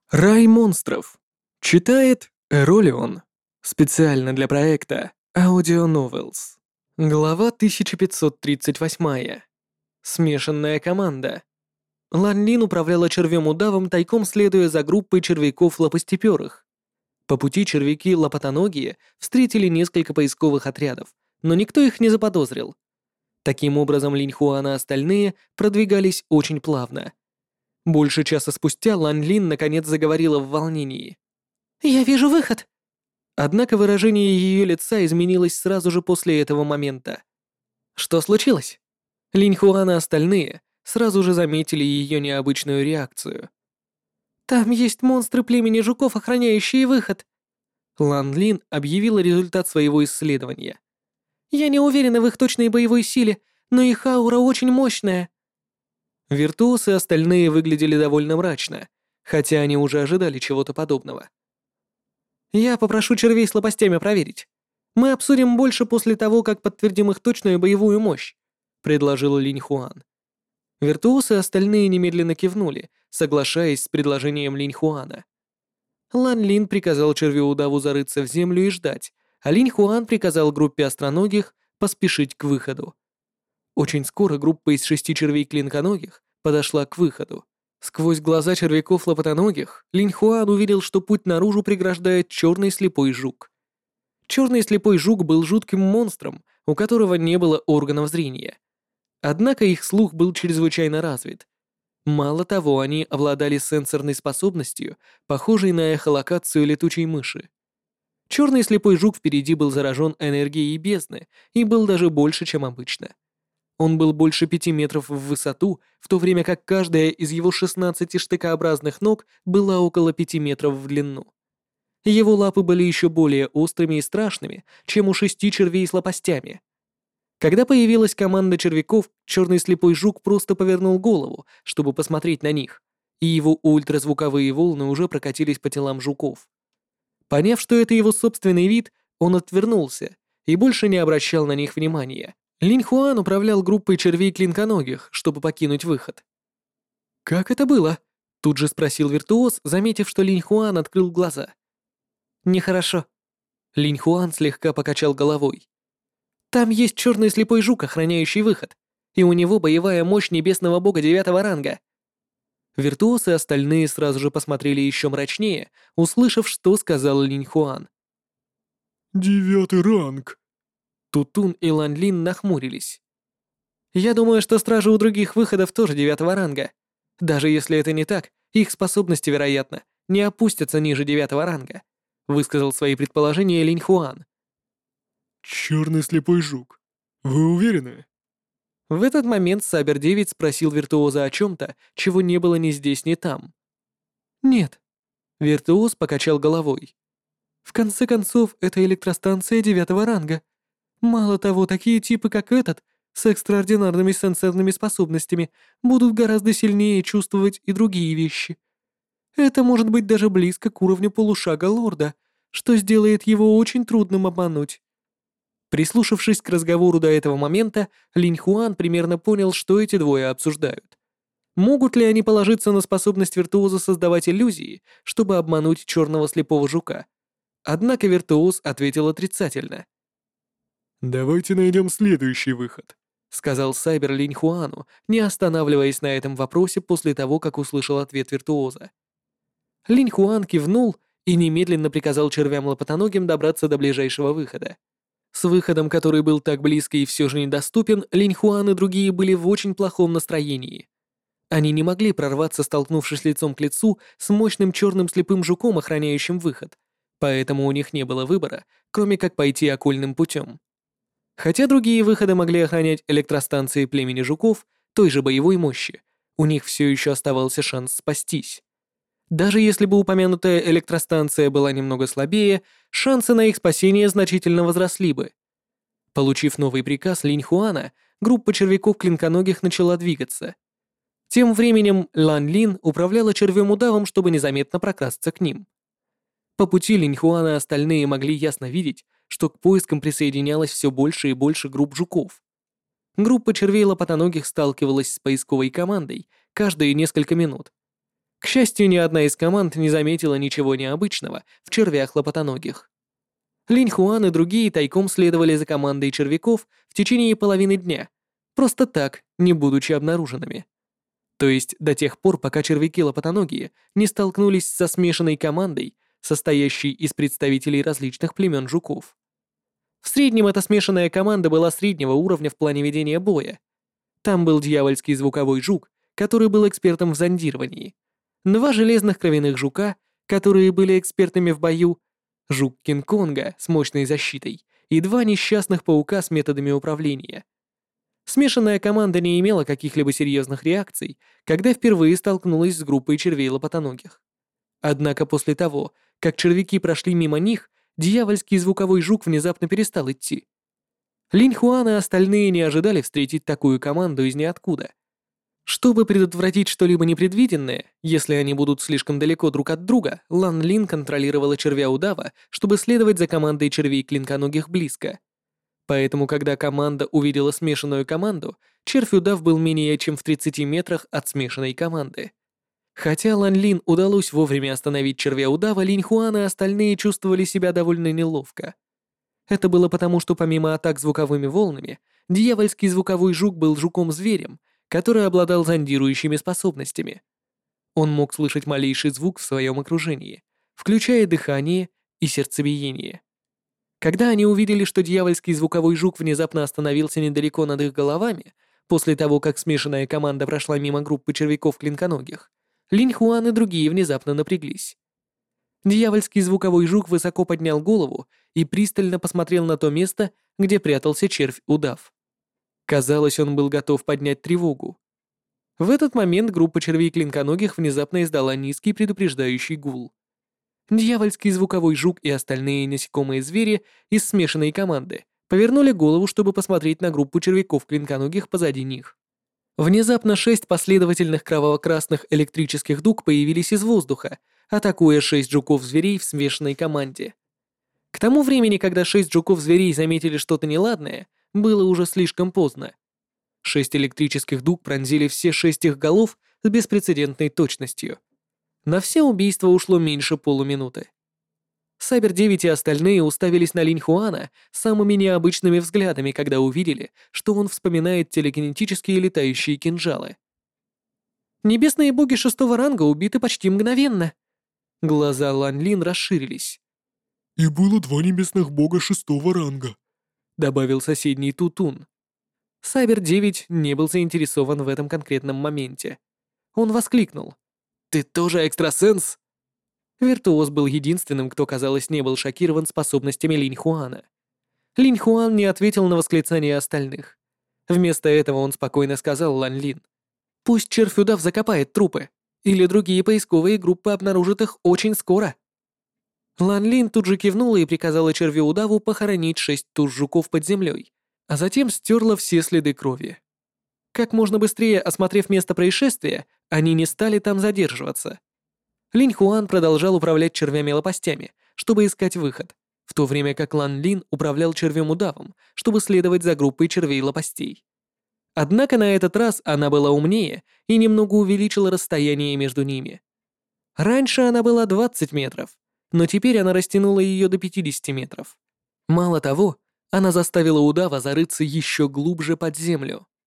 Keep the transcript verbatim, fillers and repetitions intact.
Рай монстров. Читает Эролион. Специально для проекта Audio Novels. Глава тысяча пятьсот тридцать восемь. Смешанная команда. Лан Лин управляла червем-удавом, тайком следуя за группой червяков-лопастеперых. По пути червяки-лопатоногие встретили несколько поисковых отрядов, но никто их не заподозрил. Таким образом, Линь Хуан и остальные продвигались очень плавно. Больше часа спустя Лан Лин наконец заговорила в волнении. «Я вижу выход!» Однако выражение ее лица изменилось сразу же после этого момента. Что случилось? Линь Хуан и остальные сразу же заметили ее необычную реакцию. «Там есть монстры племени жуков, охраняющие выход!» Лан Лин объявила результат своего исследования. «Я не уверена в их точной боевой силе, но их аура очень мощная!» Виртуосы и остальные выглядели довольно мрачно, хотя они уже ожидали чего-то подобного. «Я попрошу червей с лопастями проверить. Мы обсудим больше после того, как подтвердим их точную боевую мощь», — предложил Линь Хуан. Виртуосы и остальные немедленно кивнули, соглашаясь с предложением Линь Хуана. Лан Лин приказал червеудаву зарыться в землю и ждать, а Линь Хуан приказал группе остроногих поспешить к выходу. Очень скоро группа из шести червей-клинконогих подошла к выходу. Сквозь глаза червяков-лопатоногих Линь Хуан увидел, что путь наружу преграждает черный слепой жук. Черный слепой жук был жутким монстром, у которого не было органов зрения. Однако их слух был чрезвычайно развит. Мало того, они обладали сенсорной способностью, похожей на эхолокацию летучей мыши. Черный слепой жук впереди был заражен энергией бездны и был даже больше, чем обычно. Он был больше пяти метров в высоту, в то время как каждая из его шестнадцати штыкообразных ног была около пяти метров в длину. Его лапы были еще более острыми и страшными, чем у шести червей с лопастями. Когда появилась команда червяков, черный слепой жук просто повернул голову, чтобы посмотреть на них, и его ультразвуковые волны уже прокатились по телам жуков. Поняв, что это его собственный вид, он отвернулся и больше не обращал на них внимания. Линь Хуан управлял группой червей-клинконогих, чтобы покинуть выход. «Как это было?» — тут же спросил виртуоз, заметив, что Линь Хуан открыл глаза. «Нехорошо. Линь Хуан слегка покачал головой. Там есть черный слепой жук, охраняющий выход, и у него боевая мощь небесного бога девятого ранга». Виртуоз и остальные сразу же посмотрели еще мрачнее, услышав, что сказал Линь Хуан. «Девятый ранг!» Тутун и Лан Лин нахмурились. «Я думаю, что стражи у других выходов тоже девятого ранга. Даже если это не так, их способности, вероятно, не опустятся ниже девятого ранга», высказал свои предположения Линь Хуан. «Черный слепой жук. Вы уверены?» В этот момент Сабер девять спросил виртуоза о чем-то, чего не было ни здесь, ни там. «Нет». Виртуоз покачал головой. «В конце концов, это электростанция девятого ранга. Мало того, такие типы, как этот, с экстраординарными сенсорными способностями, будут гораздо сильнее чувствовать и другие вещи. Это может быть даже близко к уровню полушага лорда, что сделает его очень трудным обмануть». Прислушавшись к разговору до этого момента, Линь Хуан примерно понял, что эти двое обсуждают. Могут ли они положиться на способность виртуоза создавать иллюзии, чтобы обмануть черного слепого жука? Однако виртуоз ответил отрицательно. «Давайте найдем следующий выход», — сказал Сайбер Линь Хуану, не останавливаясь на этом вопросе после того, как услышал ответ виртуоза. Линь Хуан кивнул и немедленно приказал червям-лопатоногим добраться до ближайшего выхода. С выходом, который был так близко и все же недоступен, Линь Хуан и другие были в очень плохом настроении. Они не могли прорваться, столкнувшись лицом к лицу с мощным черным слепым жуком, охраняющим выход, поэтому у них не было выбора, кроме как пойти окольным путем. Хотя другие выходы могли охранять электростанции племени жуков той же боевой мощи, у них все еще оставался шанс спастись. Даже если бы упомянутая электростанция была немного слабее, шансы на их спасение значительно возросли бы. Получив новый приказ Линь Хуана, группа червяков-клинконогих начала двигаться. Тем временем Лан Лин управляла червем-удавом, чтобы незаметно прокрасться к ним. По пути Линь Хуан и остальные могли ясно видеть, что к поискам присоединялось все больше и больше групп жуков. Группа червей-лопатоногих сталкивалась с поисковой командой каждые несколько минут. К счастью, ни одна из команд не заметила ничего необычного в червях-лопатоногих. Линь Хуан и другие тайком следовали за командой червяков в течение половины дня, просто так, не будучи обнаруженными. То есть до тех пор, пока червяки-лопатоногие не столкнулись со смешанной командой, состоящей из представителей различных племен жуков. В среднем эта смешанная команда была среднего уровня в плане ведения боя. Там был дьявольский звуковой жук, который был экспертом в зондировании, два железных кровяных жука, которые были экспертами в бою, жук Кинг-Конга с мощной защитой и два несчастных паука с методами управления. Смешанная команда не имела каких-либо серьезных реакций, когда впервые столкнулась с группой червей-лопатоногих. Однако после того, как червяки прошли мимо них, дьявольский звуковой жук внезапно перестал идти. Линь Хуан и остальные не ожидали встретить такую команду из ниоткуда. Чтобы предотвратить что-либо непредвиденное, если они будут слишком далеко друг от друга, Лан Лин контролировала червя-удава, чтобы следовать за командой червей-клинконогих близко. Поэтому, когда команда увидела смешанную команду, червь-удав был менее чем в тридцати метрах от смешанной команды. Хотя Лан Лин удалось вовремя остановить червя-удава, Линь Хуан и остальные чувствовали себя довольно неловко. Это было потому, что помимо атак звуковыми волнами, дьявольский звуковой жук был жуком-зверем, который обладал зондирующими способностями. Он мог слышать малейший звук в своем окружении, включая дыхание и сердцебиение. Когда они увидели, что дьявольский звуковой жук внезапно остановился недалеко над их головами, после того, как смешанная команда прошла мимо группы червяков-клинконогих, Линь Хуан и другие внезапно напряглись. Дьявольский звуковой жук высоко поднял голову и пристально посмотрел на то место, где прятался червь-удав. Казалось, он был готов поднять тревогу. В этот момент группа червей-клинконогих внезапно издала низкий предупреждающий гул. Дьявольский звуковой жук и остальные насекомые звери из смешанной команды повернули голову, чтобы посмотреть на группу червяков-клинконогих позади них. Внезапно шесть последовательных кроваво-красных электрических дуг появились из воздуха, атакуя шесть жуков-зверей в смешанной команде. К тому времени, когда шесть жуков-зверей заметили что-то неладное, было уже слишком поздно. Шесть электрических дуг пронзили все шесть их голов с беспрецедентной точностью. На все убийства ушло меньше полуминуты. Сайбер девять и остальные уставились на Линь Хуана самыми необычными взглядами, когда увидели, что он вспоминает телекинетические летающие кинжалы. «Небесные боги шестого ранга убиты почти мгновенно». Глаза Лан Лин расширились. «И было два небесных бога шестого ранга», — добавил соседний Тутун. Сайбер девять не был заинтересован в этом конкретном моменте. Он воскликнул. «Ты тоже экстрасенс?» Виртуоз был единственным, кто, казалось, не был шокирован способностями Линь Хуана. Линь Хуан не ответил на восклицания остальных. Вместо этого он спокойно сказал Лан Лин: «Пусть червь-удав закопает трупы, или другие поисковые группы обнаружат их очень скоро». Лан Лин тут же кивнула и приказала червю-удаву похоронить шесть туш жуков под землей, а затем стерла все следы крови. Как можно быстрее осмотрев место происшествия, они не стали там задерживаться. Линь Хуан продолжал управлять червями-лопастями, чтобы искать выход, в то время как Лан Лин управлял червем-удавом, чтобы следовать за группой червей-лопастей. Однако на этот раз она была умнее и немного увеличила расстояние между ними. Раньше она была двадцать метров, но теперь она растянула ее до пятидесяти метров. Мало того, она заставила удава зарыться еще глубже под землю.